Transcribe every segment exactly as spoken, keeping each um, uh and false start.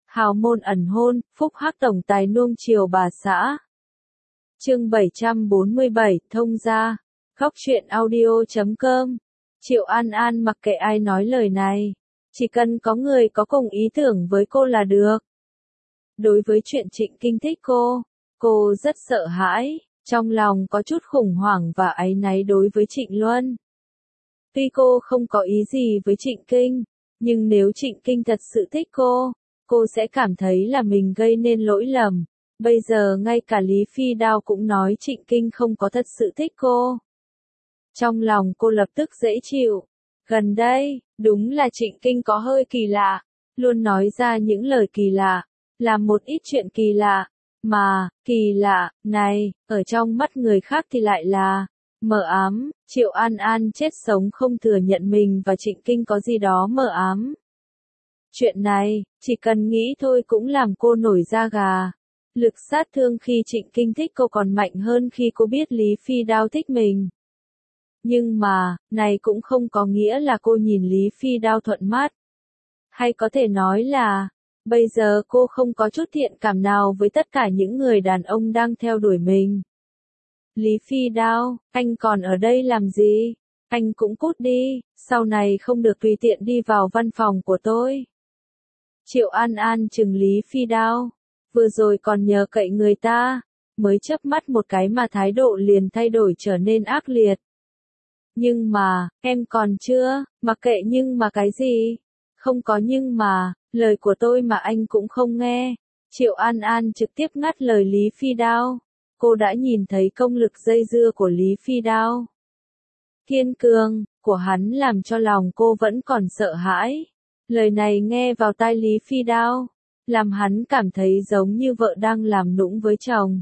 Hào môn ẩn hôn, phúc hắc tổng tài nuông chiều bà xã. Chương bảy trăm bốn mươi bảy, thông gia. Góc truyện audio chấm com. Triệu An An mặc kệ ai nói lời này, chỉ cần có người có cùng ý tưởng với cô là được. Đối với chuyện Trịnh Kinh thích cô, cô rất sợ hãi, trong lòng có chút khủng hoảng và áy náy đối với Trịnh Luân. Tuy cô không có ý gì với Trịnh Kinh, nhưng nếu Trịnh Kinh thật sự thích cô, cô sẽ cảm thấy là mình gây nên lỗi lầm. Bây giờ ngay cả Lý Phi Đao cũng nói Trịnh Kinh không có thật sự thích cô. Trong lòng cô lập tức dễ chịu. Gần đây, đúng là Trịnh Kinh có hơi kỳ lạ, luôn nói ra những lời kỳ lạ, làm một ít chuyện kỳ lạ, mà, kỳ lạ, này, ở trong mắt người khác thì lại là mờ ám. Triệu An An chết sống không thừa nhận mình và Trịnh Kinh có gì đó mờ ám. Chuyện này, chỉ cần nghĩ thôi cũng làm cô nổi da gà. Lực sát thương khi Trịnh Kinh thích cô còn mạnh hơn khi cô biết Lý Phi Đao thích mình. Nhưng mà, này cũng không có nghĩa là cô nhìn Lý Phi Đao thuận mắt. Hay có thể nói là, bây giờ cô không có chút thiện cảm nào với tất cả những người đàn ông đang theo đuổi mình. Lý Phi Đao, anh còn ở đây làm gì? Anh cũng cút đi, sau này không được tùy tiện đi vào văn phòng của tôi. Triệu An An chừng Lý Phi Đao, vừa rồi còn nhờ cậy người ta, mới chớp mắt một cái mà thái độ liền thay đổi trở nên ác liệt. Nhưng mà, em còn chưa, mặc kệ nhưng mà cái gì? Không có nhưng mà, lời của tôi mà anh cũng không nghe. Triệu An An trực tiếp ngắt lời Lý Phi Đao. Cô đã nhìn thấy công lực dây dưa của Lý Phi Đao. Kiên cường của hắn làm cho lòng cô vẫn còn sợ hãi. Lời này nghe vào tai Lý Phi Đao, làm hắn cảm thấy giống như vợ đang làm nũng với chồng.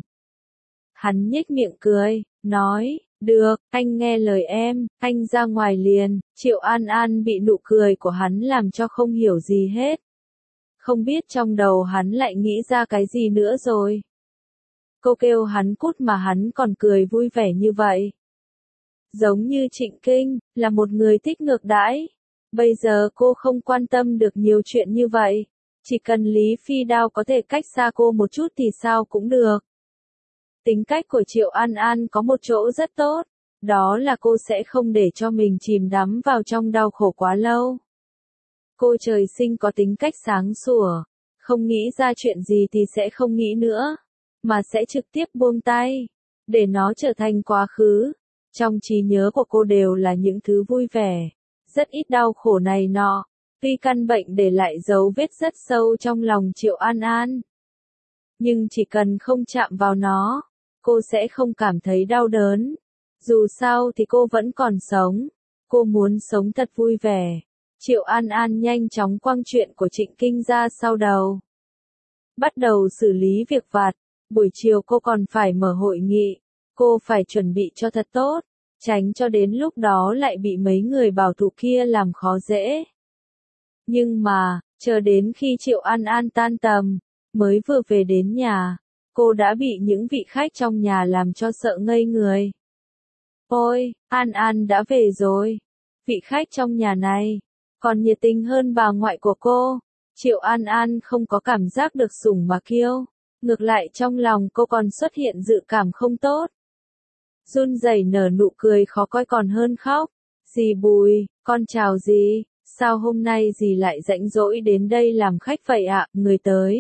Hắn nhếch miệng cười, nói, được, anh nghe lời em, anh ra ngoài liền. Triệu An An bị nụ cười của hắn làm cho không hiểu gì hết. Không biết trong đầu hắn lại nghĩ ra cái gì nữa rồi. Cô kêu hắn cút mà hắn còn cười vui vẻ như vậy. Giống như Trịnh Kinh, là một người thích ngược đãi. Bây giờ cô không quan tâm được nhiều chuyện như vậy. Chỉ cần Lý Phi Đao có thể cách xa cô một chút thì sao cũng được. Tính cách của Triệu An An có một chỗ rất tốt. Đó là cô sẽ không để cho mình chìm đắm vào trong đau khổ quá lâu. Cô trời sinh có tính cách sáng sủa. Không nghĩ ra chuyện gì thì sẽ không nghĩ nữa. Mà sẽ trực tiếp buông tay. Để nó trở thành quá khứ. Trong trí nhớ của cô đều là những thứ vui vẻ. Rất ít đau khổ này nọ. Tuy căn bệnh để lại dấu vết rất sâu trong lòng Triệu An An. Nhưng chỉ cần không chạm vào nó, cô sẽ không cảm thấy đau đớn. Dù sao thì cô vẫn còn sống. Cô muốn sống thật vui vẻ. Triệu An An nhanh chóng quăng chuyện của Trịnh Kinh ra sau đầu. Bắt đầu xử lý việc vặt. Buổi chiều cô còn phải mở hội nghị. Cô phải chuẩn bị cho thật tốt. Tránh cho đến lúc đó lại bị mấy người bảo thủ kia làm khó dễ. Nhưng mà, chờ đến khi Triệu An An tan tầm, mới vừa về đến nhà, cô đã bị những vị khách trong nhà làm cho sợ ngây người. Ôi, An An đã về rồi. Vị khách trong nhà này, còn nhiệt tình hơn bà ngoại của cô. Triệu An An không có cảm giác được sủng mà kiêu. Ngược lại trong lòng cô còn xuất hiện dự cảm không tốt. Run rẩy nở nụ cười khó coi còn hơn khóc. Dì Bùi, con chào dì. Sao hôm nay dì lại rãnh rỗi đến đây làm khách vậy ạ? Người tới.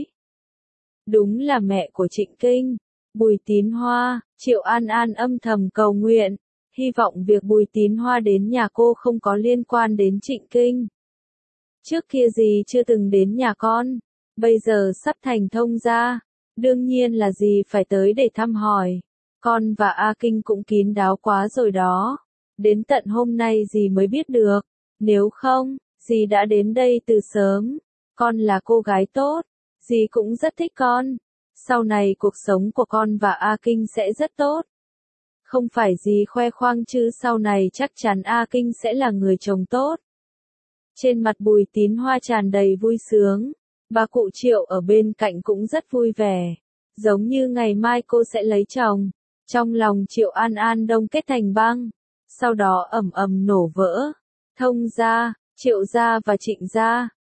Đúng là mẹ của Trịnh Kinh. Bùi Tín Hoa. Triệu An An âm thầm cầu nguyện. Hy vọng việc Bùi Tín Hoa đến nhà cô không có liên quan đến Trịnh Kinh. Trước kia dì chưa từng đến nhà con. Bây giờ sắp thành thông gia. Đương nhiên là dì phải tới để thăm hỏi. Con và A Kinh cũng kín đáo quá rồi đó. Đến tận hôm nay dì mới biết được. Nếu không, dì đã đến đây từ sớm. Con là cô gái tốt. Dì cũng rất thích con. Sau này cuộc sống của con và A Kinh sẽ rất tốt. Không phải dì khoe khoang chứ sau này chắc chắn A Kinh sẽ là người chồng tốt. Trên mặt Bùi Tín Hoa tràn đầy vui sướng. Bà cụ Triệu ở bên cạnh cũng rất vui vẻ. Giống như ngày mai cô sẽ lấy chồng. Trong lòng Triệu An An đông kết thành băng. Sau đó ầm ầm nổ vỡ. Thông gia, Triệu gia và Trịnh gia.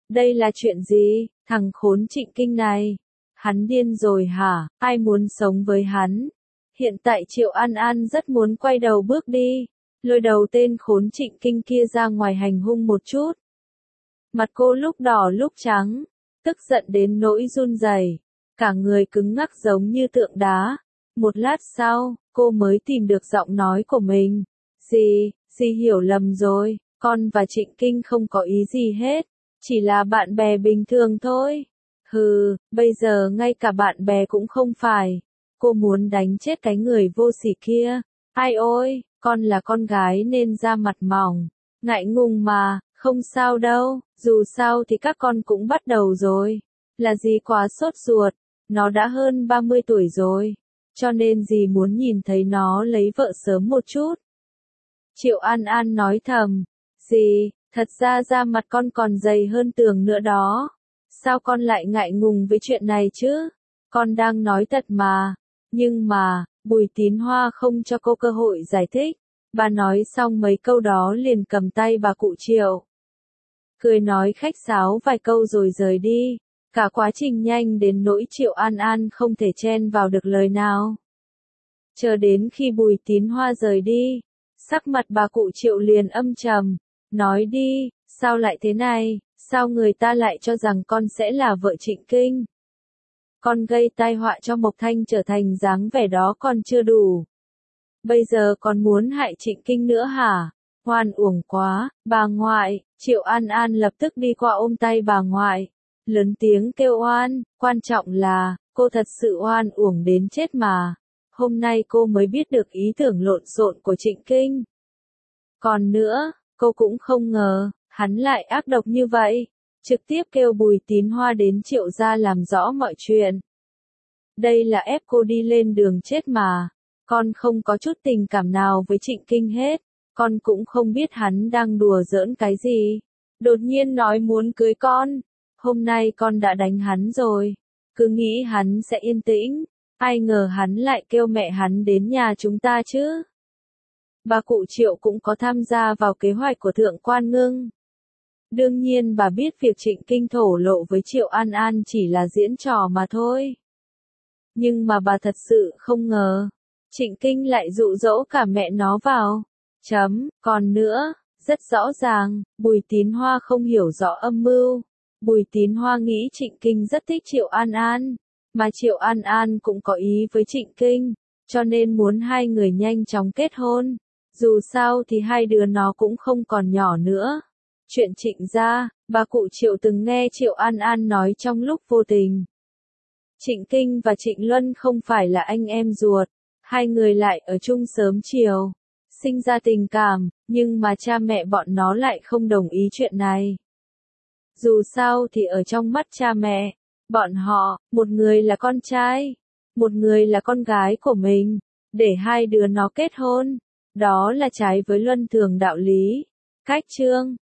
Đây là chuyện gì? Thằng khốn Trịnh Kinh này. Hắn điên rồi hả? Ai muốn sống với hắn? Hiện tại Triệu An An rất muốn quay đầu bước đi, lôi đầu tên khốn Trịnh Kinh kia ra ngoài hành hung một chút. Mặt cô lúc đỏ lúc trắng, tức giận đến nỗi run rẩy, cả người cứng ngắc giống như tượng đá. Một lát sau, cô mới tìm được giọng nói của mình. Dì, dì hiểu lầm rồi, con và Trịnh Kinh không có ý gì hết, chỉ là bạn bè bình thường thôi. Hừ, bây giờ ngay cả bạn bè cũng không phải. Cô muốn đánh chết cái người vô sỉ kia. Ai ôi, con là con gái nên da mặt mỏng, ngại ngùng mà, không sao đâu, dù sao thì các con cũng bắt đầu rồi. Là gì quá sốt ruột, nó đã hơn ba mươi tuổi rồi, cho nên dì muốn nhìn thấy nó lấy vợ sớm một chút. Triệu An An nói thầm, dì, thật ra da mặt con còn dày hơn tường nữa đó. Sao con lại ngại ngùng với chuyện này chứ? Con đang nói thật mà. Nhưng mà, Bùi Tín Hoa không cho cô cơ hội giải thích. Bà nói xong mấy câu đó liền cầm tay bà cụ Triệu. Cười nói khách sáo vài câu rồi rời đi. Cả quá trình nhanh đến nỗi Triệu An An không thể chen vào được lời nào. Chờ đến khi Bùi Tín Hoa rời đi, sắc mặt bà cụ Triệu liền âm trầm. Nói đi, sao lại thế này? Sao người ta lại cho rằng con sẽ là vợ Trịnh Kinh? Con gây tai họa cho Mộc Thanh trở thành dáng vẻ đó còn chưa đủ. Bây giờ còn muốn hại Trịnh Kinh nữa hả? Oan uổng quá, bà ngoại. Triệu An An lập tức đi qua ôm tay bà ngoại, lớn tiếng kêu oan. Quan trọng là, cô thật sự oan uổng đến chết mà. Hôm nay cô mới biết được ý tưởng lộn xộn của Trịnh Kinh. Còn nữa, cô cũng không ngờ, hắn lại ác độc như vậy, trực tiếp kêu Bùi Tín Hoa đến Triệu gia làm rõ mọi chuyện. Đây là ép cô đi lên đường chết mà. Con không có chút tình cảm nào với Trịnh Kinh hết, con cũng không biết hắn đang đùa giỡn cái gì. Đột nhiên nói muốn cưới con, hôm nay con đã đánh hắn rồi, cứ nghĩ hắn sẽ yên tĩnh, ai ngờ hắn lại kêu mẹ hắn đến nhà chúng ta chứ. Bà cụ Triệu cũng có tham gia vào kế hoạch của Thượng Quan Ngưng. Đương nhiên bà biết việc Trịnh Kinh thổ lộ với Triệu An An chỉ là diễn trò mà thôi. Nhưng mà bà thật sự không ngờ, Trịnh Kinh lại dụ dỗ cả mẹ nó vào. Chấm, còn nữa, rất rõ ràng, Bùi Tín Hoa không hiểu rõ âm mưu. Bùi Tín Hoa nghĩ Trịnh Kinh rất thích Triệu An An, mà Triệu An An cũng có ý với Trịnh Kinh, cho nên muốn hai người nhanh chóng kết hôn. Dù sao thì hai đứa nó cũng không còn nhỏ nữa. Chuyện Trịnh gia, bà cụ Triệu từng nghe Triệu An An nói trong lúc vô tình. Trịnh Kinh và Trịnh Luân không phải là anh em ruột, hai người lại ở chung sớm chiều, sinh ra tình cảm, nhưng mà cha mẹ bọn nó lại không đồng ý chuyện này. Dù sao thì ở trong mắt cha mẹ, bọn họ, một người là con trai, một người là con gái của mình, để hai đứa nó kết hôn, đó là trái với luân thường đạo lý. Cách chương